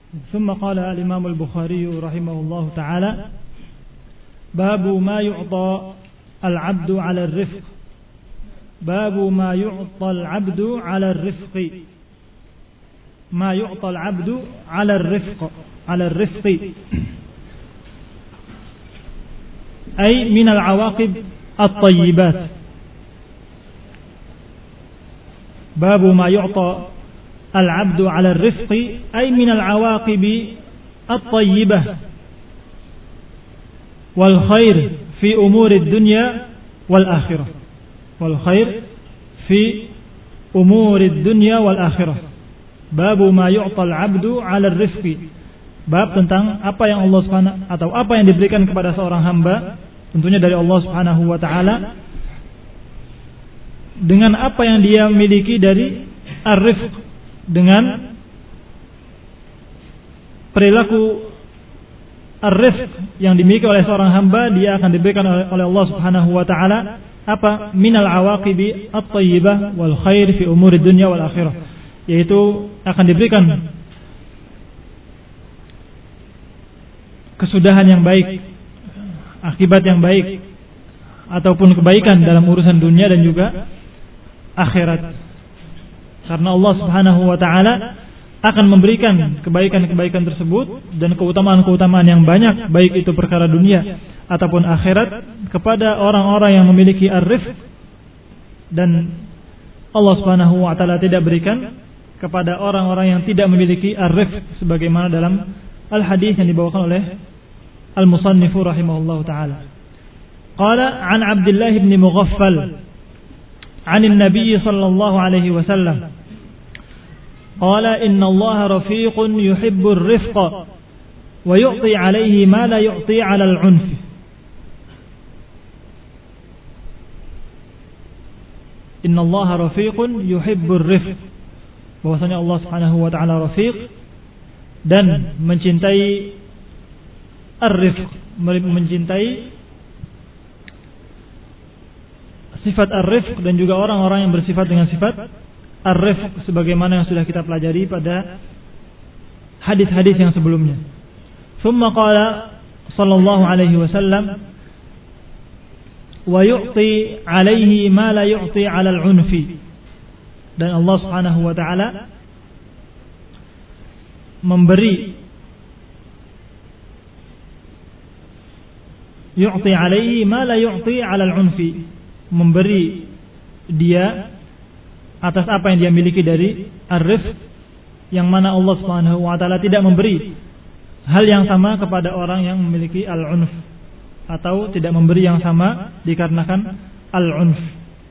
ثم قال الإمام البخاري رحمه الله تعالى باب ما يعطى العبد على الرفق باب ما يعطى العبد على الرفق ما يعطى العبد على الرفق أي من العواقب الطيبات باب ما يعطى العبد على الرفق أي من العواقب الطيبة والخير في أمور الدنيا والآخرة والخير في أمور الدنيا والآخرة باب ما يعطى العبد على الرفق bab tentang apa yang Allah Subhanahu atau apa yang diberikan kepada seorang hamba tentunya dari Allah Subhanahu wa taala dengan apa yang dia miliki dari ar-rifq dengan perilaku ar-rifq yang dimiliki oleh seorang hamba dia akan diberikan oleh Allah Subhanahu wa taala apa minal awaqibi at-thayyibah wal khair fi umuri dunya wal akhirah yaitu akan diberikan kesudahan yang baik, akibat yang baik ataupun kebaikan dalam urusan dunia dan juga akhirat. Karena Allah Subhanahu wa taala akan memberikan kebaikan-kebaikan tersebut dan keutamaan-keutamaan yang banyak baik itu perkara dunia ataupun akhirat kepada orang-orang yang memiliki ar-rifq dan Allah Subhanahu wa taala tidak berikan kepada orang-orang yang tidak memiliki ar-rifq sebagaimana dalam al-hadis yang dibawakan oleh al-musannif rahimahullahu taala. Qala an Abdullah bin Mughaffal an an-nabiy sallallahu alaihi wasallam qala inna Allah rafiqun yuhibbur rifqa wa yu'ti alayhi ma la yu'ti 'ala al-'unf. Inna Allah rafiqun yuhibbur rifq. Bahwasanya Allah Subhanahu wa taala rafiq dan mencintai ar-rifq, mencintai sifat ar-rifq dan juga orang-orang yang bersifat dengan sifat ar-rifq sebagaimana yang sudah kita pelajari pada hadis-hadis yang sebelumnya. Thumma qala sallallahu alaihi wasallam wa yu'ti alaihi ma la yu'ti 'ala al-'unfi. Dan Allah Subhanahu wa taala memberi yu'ti alaihi ma la yu'ti 'ala al-'unfi, memberi dia atas apa yang dia miliki dari ar-rifq yang mana Allah Subhanahu wa taala tidak memberi hal yang sama kepada orang yang memiliki al-'unf atau tidak memberi yang sama dikarenakan al-'unf.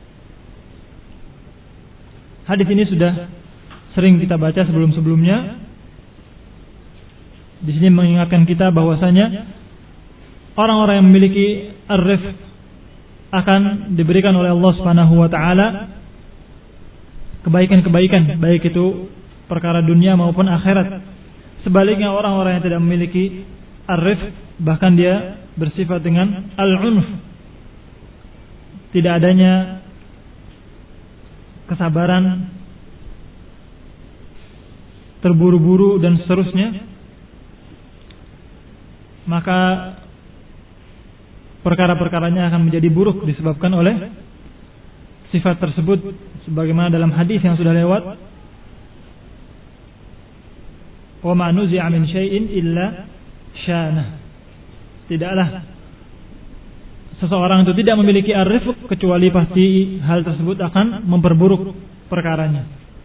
Hadis ini sudah sering kita baca sebelum-sebelumnya. Di sini mengingatkan kita bahwasanya orang-orang yang memiliki ar-rifq akan diberikan oleh Allah Subhanahu wa taala kebaikan-kebaikan baik itu perkara dunia maupun akhirat. Sebaliknya orang-orang yang tidak memiliki ar-rifq bahkan dia bersifat dengan al-'unf. Tidak adanya kesabaran, terburu-buru dan seterusnya, maka perkara-perkaranya akan menjadi buruk disebabkan oleh sifat tersebut sebagaimana dalam hadis yang sudah lewat, wa ma nuzi'a min syai'in illa syanah. Tidaklah seseorang itu tidak memiliki ar-rifq kecuali pasti hal tersebut akan memperburuk perkaranya.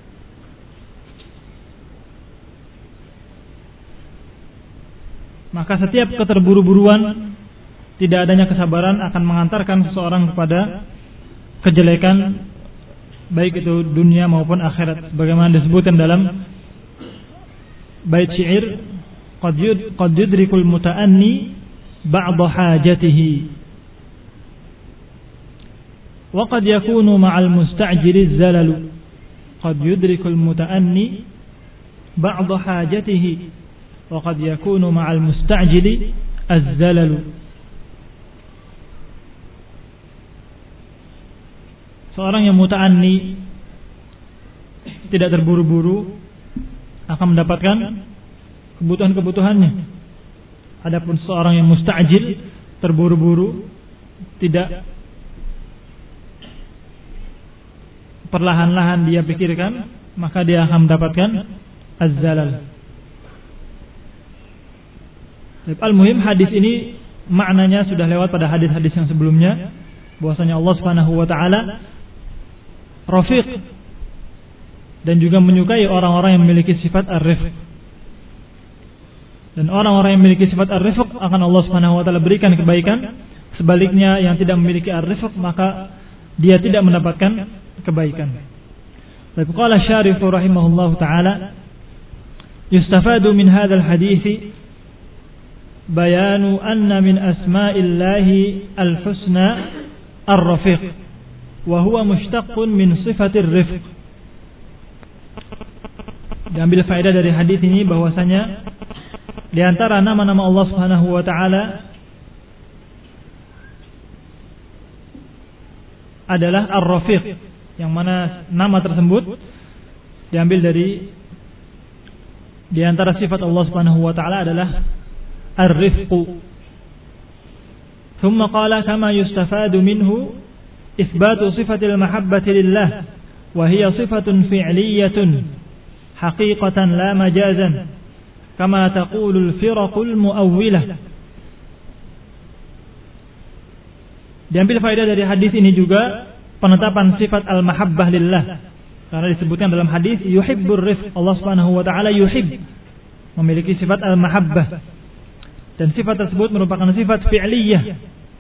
Maka setiap keterburu-buruan, tidak adanya kesabaran akan mengantarkan seseorang kepada kejelekan baik itu dunia maupun akhirat. Bagaimana disebutkan dalam bait syair, qad yudrikul muta'anni ba'da hajatihi wa qad yakunu ma'al musta'jili zalalu. Qad yudrikul muta'anni ba'da hajatihi wa qad yakunu ma'al musta'jili az-zalalu. Seorang yang muta'anni, tidak terburu-buru, akan mendapatkan kebutuhan-kebutuhannya. Adapun seorang yang musta'jil, terburu-buru, tidak perlahan-lahan dia pikirkan, maka dia akan mendapatkan az-zalal. Al-muhim, hadis ini maknanya sudah lewat pada hadis-hadis yang sebelumnya, bahwasanya Allah Subhanahu wa taala Rafiq dan juga menyukai orang-orang yang memiliki sifat ar-rifq. Dan orang-orang yang memiliki sifat ar-rifq akan Allah Subhanahu wa taala berikan kebaikan. Sebaliknya yang tidak memiliki ar-rifq maka dia tidak mendapatkan kebaikan. Tapi qala syarih rahimahullahu taala, yustafadu min hadzal hadits bayanu anna min asma'illahi al-husna ar-rafiq wa huwa mushtaqqun min sifatir rifq. Diambil faedah dari hadis ini bahwasanya di antara nama-nama Allah Subhanahu wa taala adalah Ar-Rafiq, yang mana nama tersebut diambil dari di antara sifat Allah Subhanahu wa taala adalah Ar-Rifqu. Thumma qala kama yustafadu minhu itsbatu sifatil mahabbati lillah wa hiya sifatun fi'liyatun haqiqatan la majazan kama taqulul firaqul muawwilah. Diambil faedah dari hadis ini juga penetapan sifat al-mahabbah lillah. Karena disebutkan dalam hadis yuhibbur rifq, Allah Subhanahu wa taala yuhib, memiliki sifat al-mahabbah. Dan sifat tersebut merupakan sifat fi'liyah.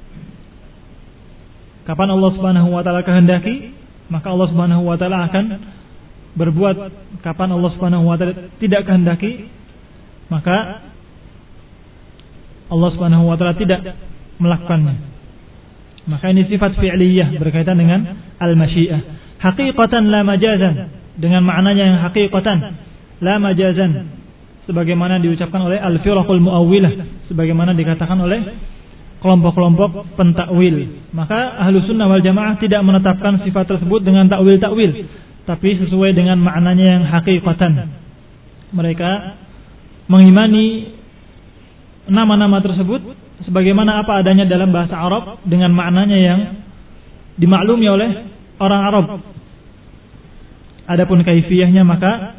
Kapan Allah Subhanahu wa taala kehendaki, maka Allah Subhanahu wa taala akan berbuat. Kapan Allah Subhanahu wa taala tidak kehendaki, maka Allah Subhanahu wa taala tidak melakukannya. Maka ini sifat fi'liyah berkaitan dengan al-masyiah. Haqiqatan la majazan, dengan maknanya yang haqiqatan, la majazan, sebagaimana diucapkan oleh al-firaqul muawwilah, sebagaimana dikatakan oleh kelompok-kelompok pentakwil. Maka Ahlus Sunnah wal Jamaah tidak menetapkan sifat tersebut dengan takwil-takwil, tapi sesuai dengan maknanya yang haqiqatan. Mereka mengimani nama-nama tersebut sebagaimana apa adanya dalam bahasa Arab dengan maknanya yang dimaklumi oleh orang Arab. Adapun kaifiyahnya maka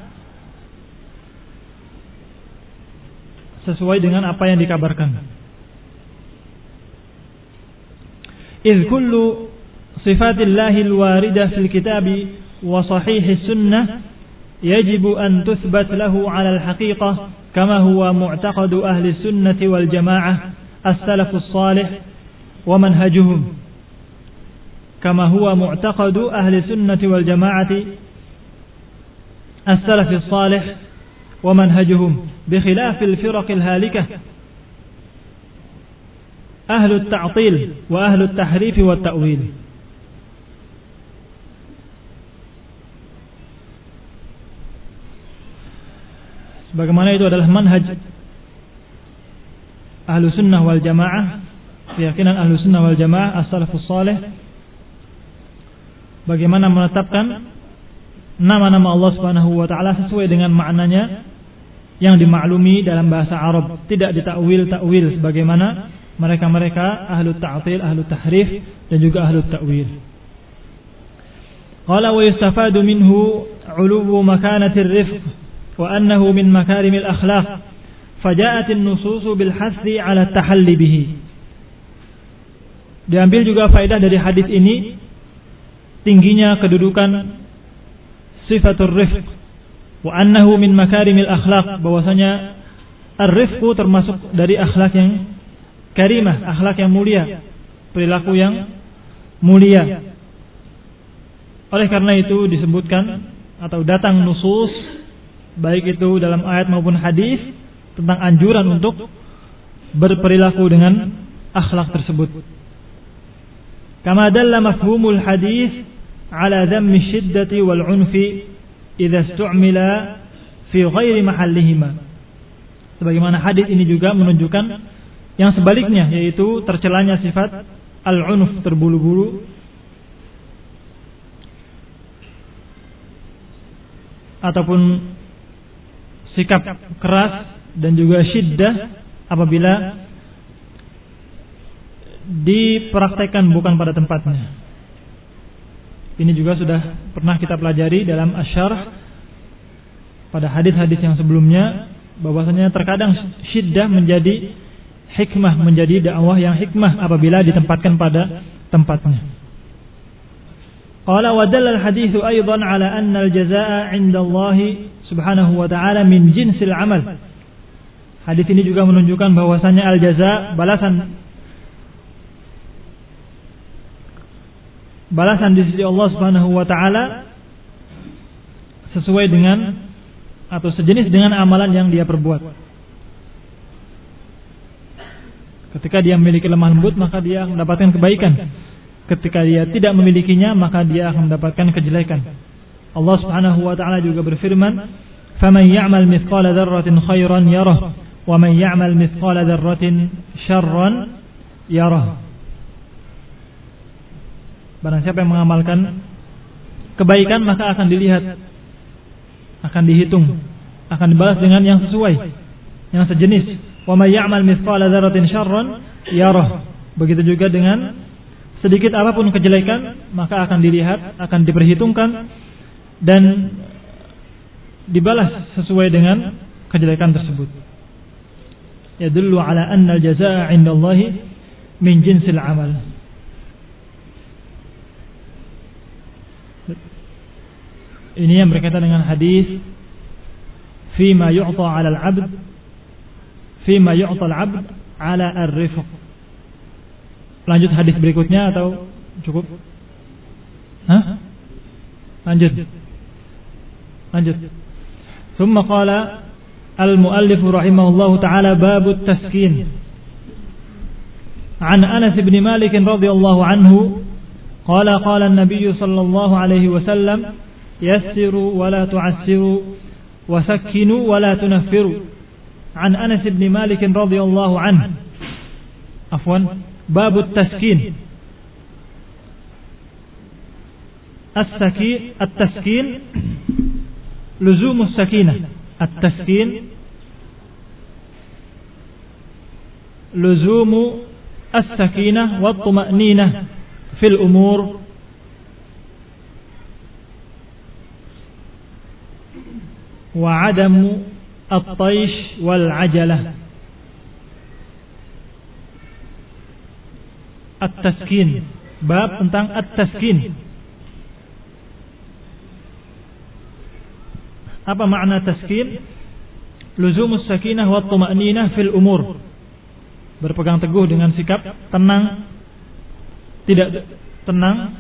sesuai dengan apa yang dikabarkan. Idh kullu sifatillahi alwaridah fil kitabi wa sahih sunnah yajibu an tuthbat lahu ala alhaqiqah kama huwa mu'taqadu ahli sunnati wal jamaah السلف الصالح ومنهجهم كما هو معتقد أهل السنة والجماعة السلف الصالح ومنهجهم بخلاف الفرق الهالكة أهل التعطيل وأهل التحريف والتأويل. Sebagaimana itu adalah manhaj Ahlu Sunnah wal Jamaah, keyakinan Ahlu Sunnah wal Jamaah as-salafus salih, bagaimana menetapkan nama-nama Allah Subhanahu wa taala sesuai dengan maknanya yang dimaklumi dalam bahasa Arab, tidak ditakwil-takwil sebagaimana mereka-mereka ahlu ta'til, ahlu tahrif dan juga ahlu ta'wil. Qala wa yustafadu minhu 'uluwu makanatir rifq wa annahu min makarimil akhlaq. Faja'at an-nusus bil hasri 'ala at-tahalli bihi. Diambil juga faedah dari hadis ini tingginya kedudukan sifatur rifq wa annahu min makarimil akhlaq, bahwasanya ar-rifqu termasuk dari akhlak yang karimah, akhlak yang mulia, perilaku yang mulia. Oleh karena itu disebutkan atau datang nusus baik itu dalam ayat maupun hadis tentang anjuran untuk berperilaku dengan akhlak tersebut. Kama dalla mafhumul hadis ala dhammi syiddati wal unfi idza istu'mila fi ghairi mahallihima. Sebagaimana hadis ini juga menunjukkan yang sebaliknya, yaitu tercelanya sifat al-unf, terburu-buru, ataupun sikap keras dan juga syiddah apabila dipraktekkan bukan pada tempatnya. Ini juga sudah pernah kita pelajari dalam asyarh pada hadis-hadis yang sebelumnya, bahwasanya terkadang syiddah menjadi hikmah, menjadi dakwah yang hikmah apabila ditempatkan pada tempatnya. Qala wa dalla al-hadits aidan ala anna al-jazaa'a 'inda Allah subhanahu wa ta'ala min jinsil 'amal. Hadis ini juga menunjukkan bahwasanya al-jazaa', balasan di sisi Allah subhanahu wa ta'ala sesuai dengan atau sejenis dengan amalan yang dia perbuat. Ketika dia memiliki lemah lembut, maka dia akan mendapatkan kebaikan. Ketika dia tidak memilikinya, maka dia akan mendapatkan kejelekan. Allah subhanahu wa ta'ala juga berfirman, فَمَنْ يَعْمَلْ مِثْقَالَ ذَرَّةٍ خَيْرًا يَرَهُ وَمَنْ يَعْمَلْ مِثْقَالَ ذَرَّةٍ شَرًّا يَرَهُ. Barang siapa yang mengamalkan kebaikan, maka akan dilihat, akan dihitung, akan dibalas dengan yang sesuai, yang sejenis. وَمَنْ يَعْمَلْ مِثْقَالَ ذَرَّةٍ شَرًّا يَرَهُ. Begitu juga dengan sedikit apapun kejelekan, maka akan dilihat, akan diperhitungkan dan dibalas sesuai dengan kejelekan tersebut. Yadullu ala anna al-jazaa'a 'inda Allah min jinsil 'amal. Ini yang berkaitan dengan hadis fima yu'ta 'ala al-'abd fima yu'ta al-'abd 'ala ar-rifq. Lanjut hadis berikutnya atau cukup? Lanjut. ثم قال المؤلف رحمه الله تعالى باب التسكين عن أنس بن مالك رضي الله عنه قال قال النبي صلى الله عليه وسلم يسروا ولا تعسروا وسكنوا ولا تنفروا. عن أنس بن مالك رضي الله عنه باب التسكين. التسكين لزوم السكينة. التسكين لزوم السكينة والطمأنينة في الأمور وعدم الطيش والعجلة. At-taskin, bab tentang at-taskin. Apa makna taskin? Luzumus sakinah wa tuma'ninah fil umur. Berpegang teguh dengan sikap tenang, tidak tenang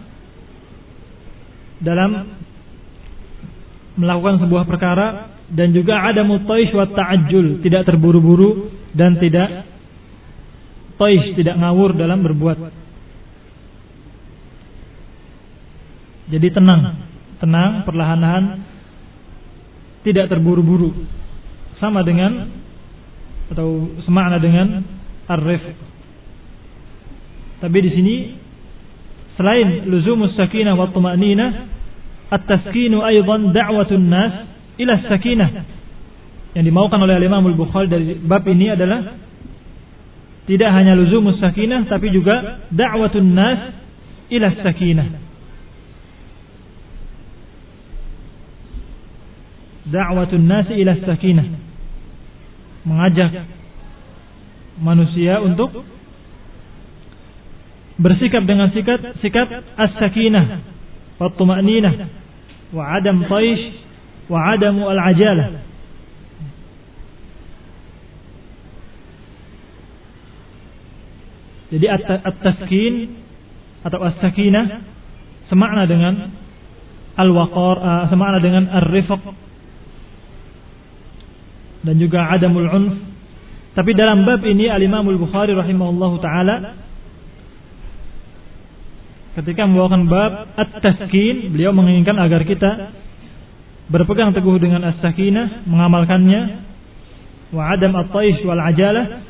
dalam melakukan sebuah perkara, dan juga adamut taish wa ta'ajjul, tidak terburu-buru dan tidak taish, tidak ngawur dalam berbuat. Jadi tenang, perlahan-lahan, tidak terburu-buru. Sama dengan atau semakna dengan ar-rifq. Tapi di sini selain luzumus sakinah wa tuma'ninah, at-taskinu aidan da'watun nas ila sakinah. Yang dimaukan oleh Imam Al-Bukhari dari bab ini adalah tidak hanya luzumus sakinah, tapi juga da'watun nas ila sakinah. Da'watun nas ila sakinah, mengajak manusia untuk bersikap dengan sikap as-sakinah wa tuma'ninah wa adam taish wa adamu al-ajalah. Jadi at-taskin atau as-sakinah semakna dengan al-waqar, semakna dengan ar-rifq dan juga adamul unf. Tapi dalam bab ini Al-Imam Al-Bukhari rahimahullahu taala ketika membawakan bab at-taskin, beliau menginginkan agar kita berpegang teguh dengan as-sakinah, mengamalkannya, wa adam at-taish wal ajalah.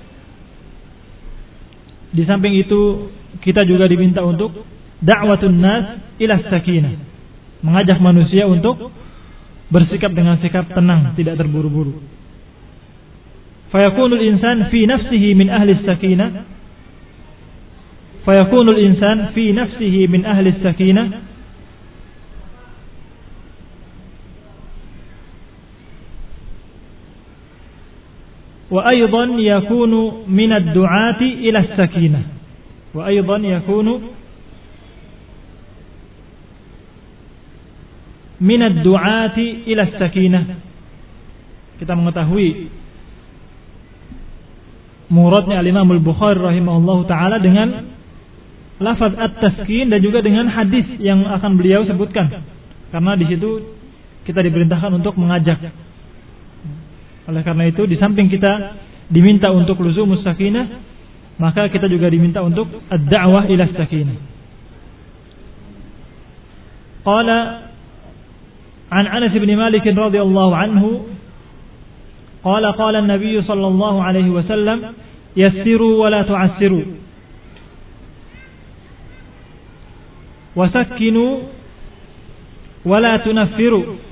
Di samping itu kita juga diminta untuk da'watun nas ila sakinah, mengajak manusia untuk bersikap dengan sikap tenang, tidak terburu-buru. fayakunul insan fi nafsihi min ahli sakinah, fayakunul insan fi nafsihi min ahli sakinah, wa aydan yakunu min ad-du'ati ila as-sakinah, wa aydan yakunu min ad-du'ati ila as-sakinah. Kita mengetahui muradnya al-Imam al-Bukhari rahimahullahu taala dengan lafaz at-taskin dan juga dengan hadis yang akan beliau sebutkan. Karena di situ kita diperintahkan untuk mengajak. Oleh karena itu di samping kita diminta untuk luzumus sakinah, maka kita juga diminta untuk ad-da'wah ila sakinah. Qala an Anas bin Malik radhiyallahu anhu qala qala an-nabiy sallallahu alaihi wasallam yassiru wa la tu'assiru wa sakkinu wa la tunaffiru.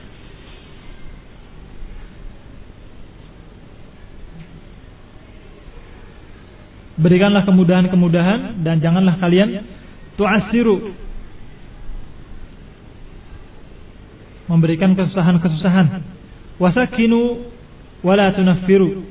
Berikanlah kemudahan-kemudahan dan janganlah kalian tu'assiru, memberikan kesusahan-kesusahan. Wasakinu wala tunaffiru,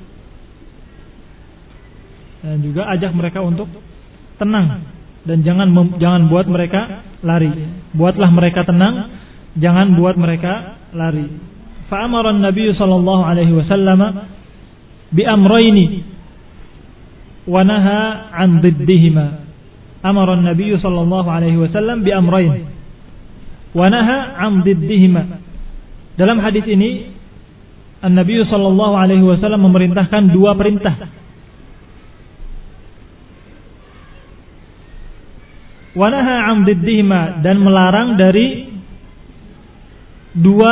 dan juga ajak mereka untuk tenang dan jangan buat mereka lari. Buatlah mereka tenang, jangan buat mereka lari. Fa amara an-nabiy sallallahu alaihi wasallam bi amrayni wa naha 'an diddihima. Amara an-nabiy sallallahu alaihi wasallam bi amrayn wa naha 'an diddihima. Dalam hadis ini an-nabiy sallallahu alaihi wasallam memerintahkan dua perintah. Wa naha 'an diddihima, dan melarang dari dua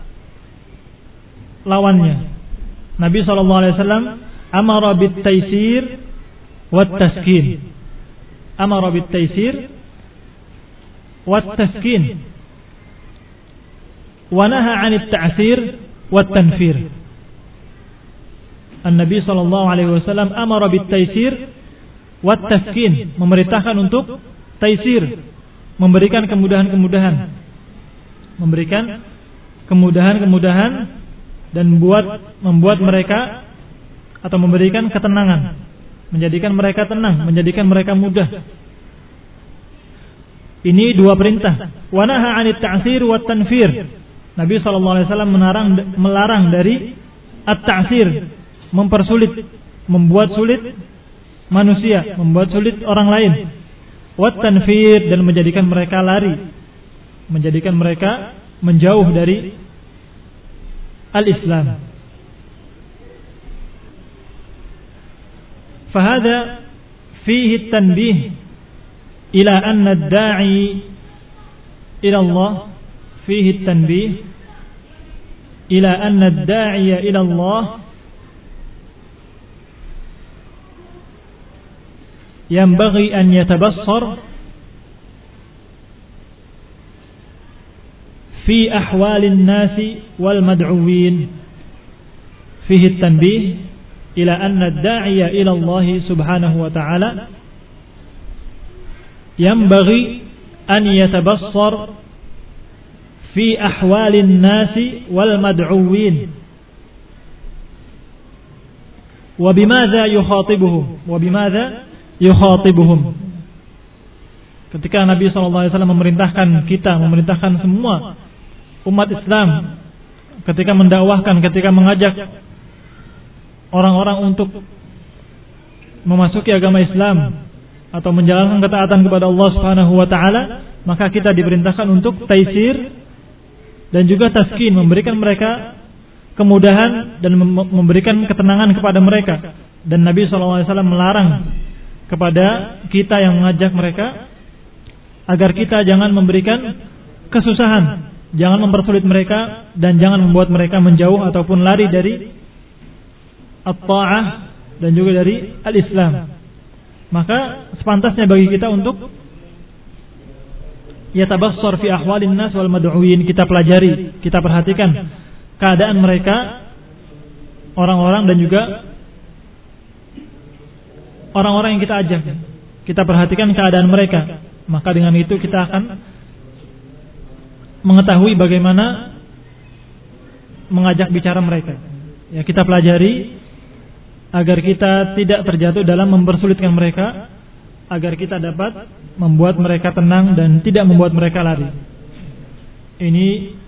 lawannya. Nabi sallallahu alaihi wasallam amara bit taysir wat taskin. Amara bit taysir wat taskin. Wa naha 'anit ta'sir wat tanfir. An-Nabi sallallahu alaihi wasallam amara bit taysir wat taskin, memerintahkan untuk taysir, memberikan kemudahan-kemudahan. Memberikan kemudahan-kemudahan dan membuat mereka atau memberikan ketenangan, menjadikan mereka tenang, menjadikan mereka mudah. Ini dua perintah. Wa naha 'anit ta'sir wat tanfir. Nabi sallallahu alaihi wasallam melarang dari at-ta'sir, mempersulit, membuat sulit manusia, membuat sulit orang lain. Wat tanfir, dan menjadikan mereka lari, menjadikan mereka menjauh dari al-Islam. Fahada fihi at-tanbih ila anna ad-da'i ila Allah, fihi at-tanbih ila anna ad-da'iya ila Allah yanbaghi an yatabassar fi ahwalin nasi wal mad'uwin. Fihi at-tanbih ila anna ad-da'iya ila Allah subhanahu wa ta'ala yanbaghi an yatabassar fi ahwalin nasi wal mad'uwin. Wa bimadza yukhatibuhum, wa bimadza yukhatibuhum. Ketika Nabi sallallahu alaihi wasallam memerintahkan semua umat Islam, ketika mendakwahkan, ketika mengajak orang-orang untuk memasuki agama Islam atau menjalankan ketaatan kepada Allah Subhanahu wa taala, maka kita diperintahkan untuk taisir dan juga taskin, memberikan mereka kemudahan dan memberikan ketenangan kepada mereka. Dan Nabi SAW melarang kepada kita yang mengajak mereka agar kita jangan memberikan kesusahan, jangan mempersulit mereka, dan jangan membuat mereka menjauh ataupun lari dari at-ta'ah dan juga dari al-Islam. Maka sepantasnya bagi kita untuk yatabassar fi ahwalin nas wal mad'uwin, kita pelajari, kita perhatikan keadaan mereka orang-orang dan juga orang-orang yang kita ajak. Kita perhatikan keadaan mereka. Maka dengan itu kita akan mengetahui bagaimana mengajak bicara mereka. Ya, kita pelajari agar kita tidak terjatuh dalam mempersulitkan mereka, agar kita dapat membuat mereka tenang dan tidak membuat mereka lari. Ini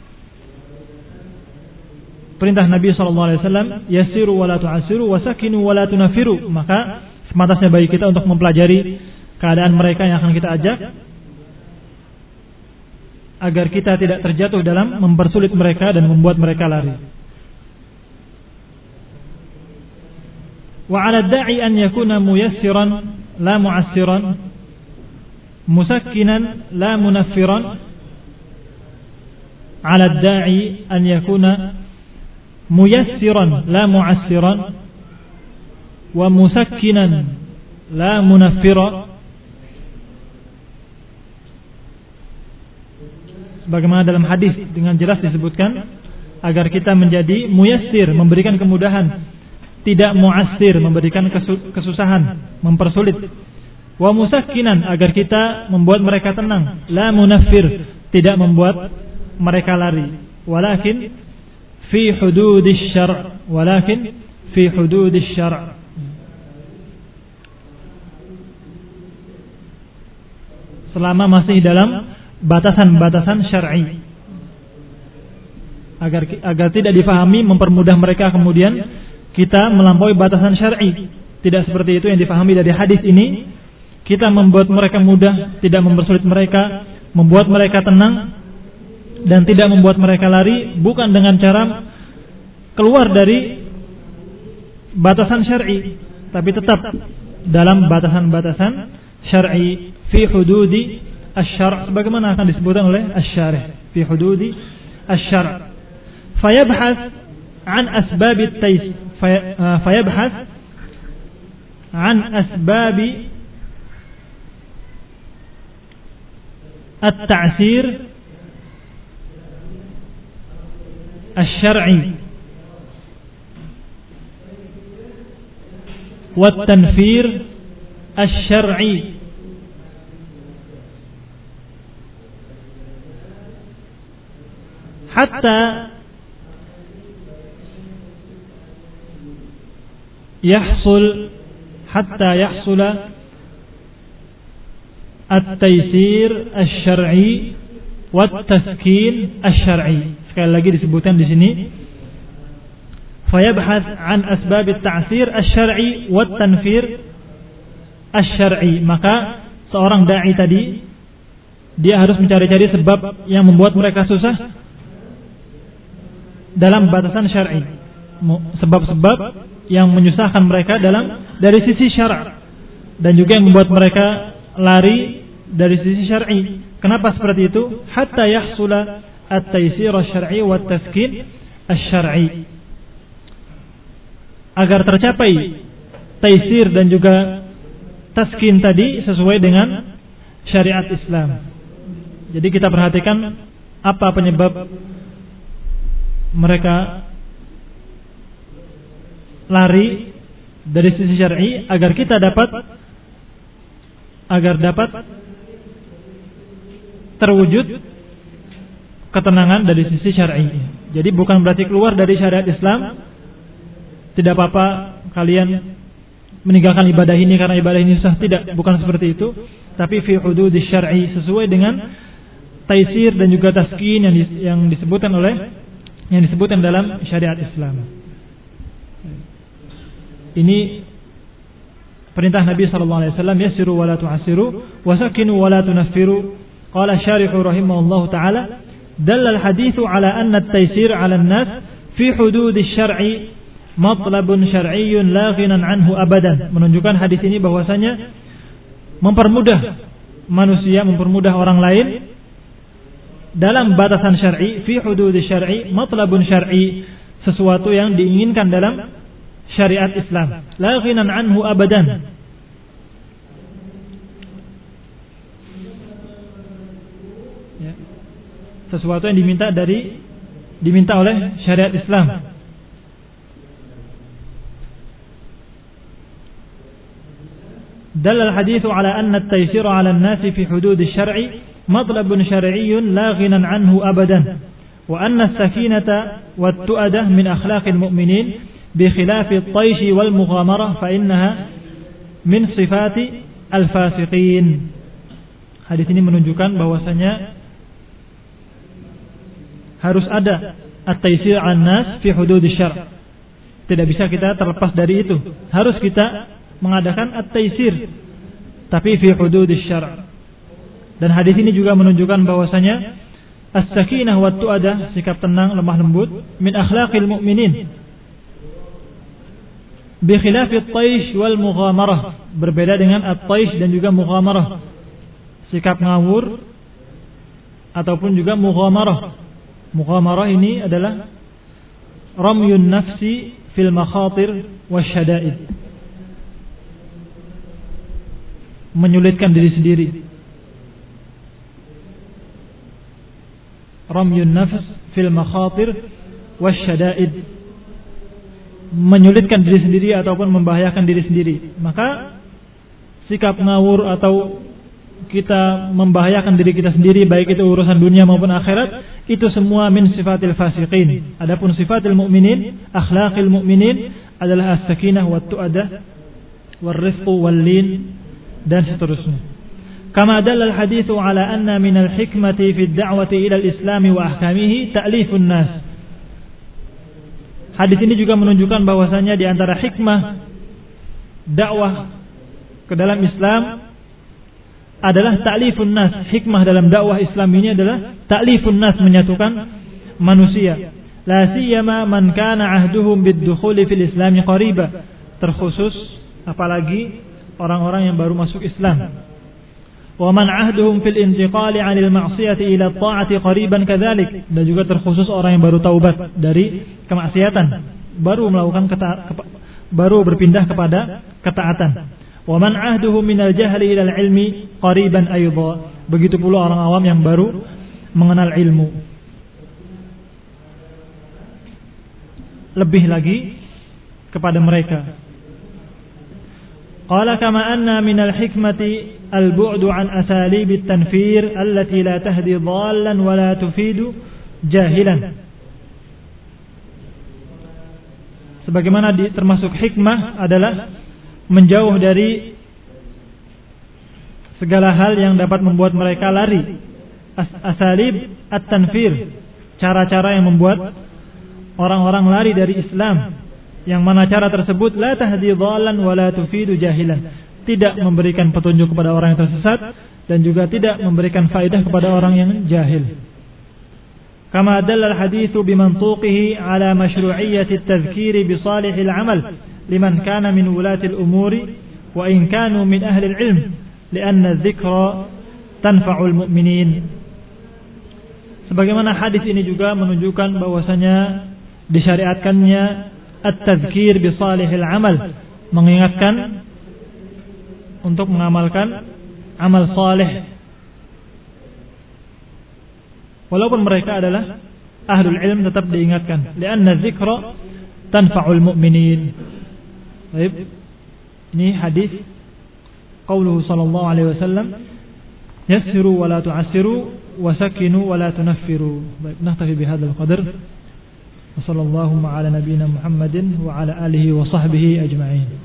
perintah Nabi SAW, yassiru wa la tu'assiru wa sakinu wa la tunafiru. Maka sepantasnya bagi kita untuk mempelajari keadaan mereka yang akan kita ajak, agar kita tidak terjatuh dalam mempersulit mereka dan membuat mereka lari. Wa 'ala ad-da'i an yakuna muyassiran la mu'assiran, musakkinan la munaffiran. 'Ala ad-da'i an yakuna muyassiran la mu'assiran wa musakkinan la munaffira. Sebagaimana dalam hadis dengan jelas disebutkan agar kita menjadi muyassir, memberikan kemudahan, tidak mu'assir, memberikan kesusahan, mempersulit. Wa musakkinan, agar kita membuat mereka tenang, la munaffir, tidak membuat mereka lari. Walakin fi hududis syar', walakin fi hududis syar'. Selama masih dalam batasan-batasan syar'i, agar tidak difahami mempermudah mereka kemudian kita melampaui batasan syar'i. Tidak seperti itu yang difahami dari hadis ini. Kita membuat mereka mudah, tidak mempersulit mereka, membuat mereka tenang dan tidak membuat mereka lari, bukan dengan cara keluar dari batasan syar'i, tapi tetap dalam batasan-batasan syar'i, fi hududi asy-syar', sebagaimana akan disebutkan oleh asy-syarih, fi hududi asy-syar'. Fayabhath an asbab at-tays, fayabhath an asbab at-ta'sir asy-syar'i wat-tanfir asy-syar'i. Hatta yahsul at-taysir asy-syar'i wat-taskin asy-syar'i. Sekali lagi disebutkan di sini, fayabhath an asbab at-ta'sir asy-syar'i wat-tanfir asy-syar'i. Maka seorang dai tadi dia harus mencari-cari sebab yang membuat mereka susah dalam batasan syar'i, sebab-sebab yang menyusahkan mereka dari sisi syara', dan juga yang membuat mereka lari dari sisi syar'i. Kenapa seperti itu? Hatta yahsula at-taysir asy-syar'i wa at-taskin asy-syar'i, agar tercapai taysir dan juga taskin tadi sesuai dengan syariat Islam. Jadi kita perhatikan apa penyebab mereka lari dari sisi syar'i, agar kita dapat terwujud ketenangan dari sisi syar'i. Jadi bukan berarti keluar dari syariat Islam, tidak apa-apa kalian meninggalkan ibadah ini karena ibadah ini susah, tidak, bukan seperti itu. Tapi fi hududis syar'i, sesuai dengan taisir dan juga taskin yang disebutkan dalam syariat Islam. Ini perintah Nabi sallallahu alaihi wasallam, yassiru wa la tu'assiru wa sakinu wa la tunaffiru. Qala syarihu rahimahullahu taala, dalla al-haditsu ala anna at-taysir 'ala an-nas fi hudud asy-syar'i matlabun syar'iyyun la ghinan anhu abadan. Menunjukkan hadis ini bahwasanya mempermudah manusia, mempermudah orang lain dalam batasan syar'i, fi hudud asy-syar'i matlabun syar'i, sesuatu yang diinginkan dalam syariat Islam, la ghinan anhu abadan, ya, sesuatu yang diminta oleh syariat Islam. Dalla al-haditsu ala anna at-taysira 'ala an-nasi fi hudud asy-syar'i matlabun syar'iyyun la ghinan 'anhu abadan, wa anna as-sakinata wat-tu'adah min akhlaqil mu'minin bi khilafi at-tayshi wal mughamarah fa innaha min sifati al-fasiqin. Hadis ini menunjukkan bahwasanya harus ada at-taysir 'an nas fi hudud asy-syar'. Tidak bisa kita terlepas dari itu. Harus kita mengadakan at-taysir tapi fi hudud asy-syar'. Dan hadis ini juga menunjukkan bahwasanya as-sakinah wa tu'adah, sikap tenang, lemah lembut, min akhlaqil mu'minin. Bi khilafi at-taysh wal mughamarah, berbeda dengan at-taysh dan juga mughamarah. Sikap ngawur ataupun juga mughamarah. Mughamarah ini adalah ramyun nafsi fil makhatir wasyada'id, menyulitkan diri sendiri. Ramyun nafs fil makhatir wasyada'id, menyulitkan diri sendiri ataupun membahayakan diri sendiri. Maka sikap ngawur atau kita membahayakan diri kita sendiri, baik itu urusan dunia maupun akhirat, itu semua min sifatil fasiqin. Adapun sifatil mu'minin, akhlaqil mu'minin adalah as-sakinah wat tu'adah war rifqu wal lin dan seterusnya. Kama dalla al-haditsu ala anna min al-hikmati fi ad-da'wati ila al-islam wa ahkamihi ta'lifun nas. Hadis ini juga menunjukkan bahwasanya di antara hikmah dakwah ke dalam Islam adalah ta'lifun nas. Hikmah dalam dakwah Islam ini adalah ta'lifun nas, menyatukan manusia. La siyama man kana ahduhum bid-dukhuli fil Islam qariba. Terkhusus apalagi orang-orang yang baru masuk Islam. Wa man ahduhum fil intiqali 'anil ma'siyati ila at-ta'ati qariban kadzalik. Dan juga terkhusus orang yang baru taubat dari kemaksiatan, baru melakukan baru berpindah kepada ketaatan. Wa man ahduhu minal jahli ilal ilmi qariban aydha. Begitu pula orang awam yang baru mengenal ilmu. Lebih lagi kepada mereka. Qala kama anna minal hikmati al-bu'du an asalib at-tanfir allati la tahdi dhallan wa la tufidu jahilan. Sebagaimana termasuk hikmah adalah menjauh dari segala hal yang dapat membuat mereka lari. Asalib at-tanfir, cara-cara yang membuat orang-orang lari dari Islam, yang mana cara tersebut la tahdi dhallan wa la tufidu jahilan, tidak memberikan petunjuk kepada orang yang tersesat dan juga tidak memberikan faedah kepada orang yang jahil. Kama dalla al-haditsu bimantuqihi ala masyru'iyyati at-tadhkiri bi salihil 'amal liman kana min wulatil umuri wa in kanu min ahli al-ilm lianna adh-dhikra tanfa'ul mu'minin. Sebagaimana hadis ini juga menunjukkan bahwasanya disyariatkannya at-tadhkir bi salihil amal, mengingatkan untuk mengamalkan amal saleh walaupun mereka adalah ahlul ilm, tetap diingatkan lianna adh-dhikra tanfa'ul mu'minin. Baik, ini hadis qauluhu sallallahu alaihi wasallam, yassiru wa la tu'assiru wa sakinu wa la tunaffiru. Baik, naktafi bihadzal qadar. Wa sallallahu ala nabiyyina Muhammadin wa ala alihi wa sahbihi ajma'in.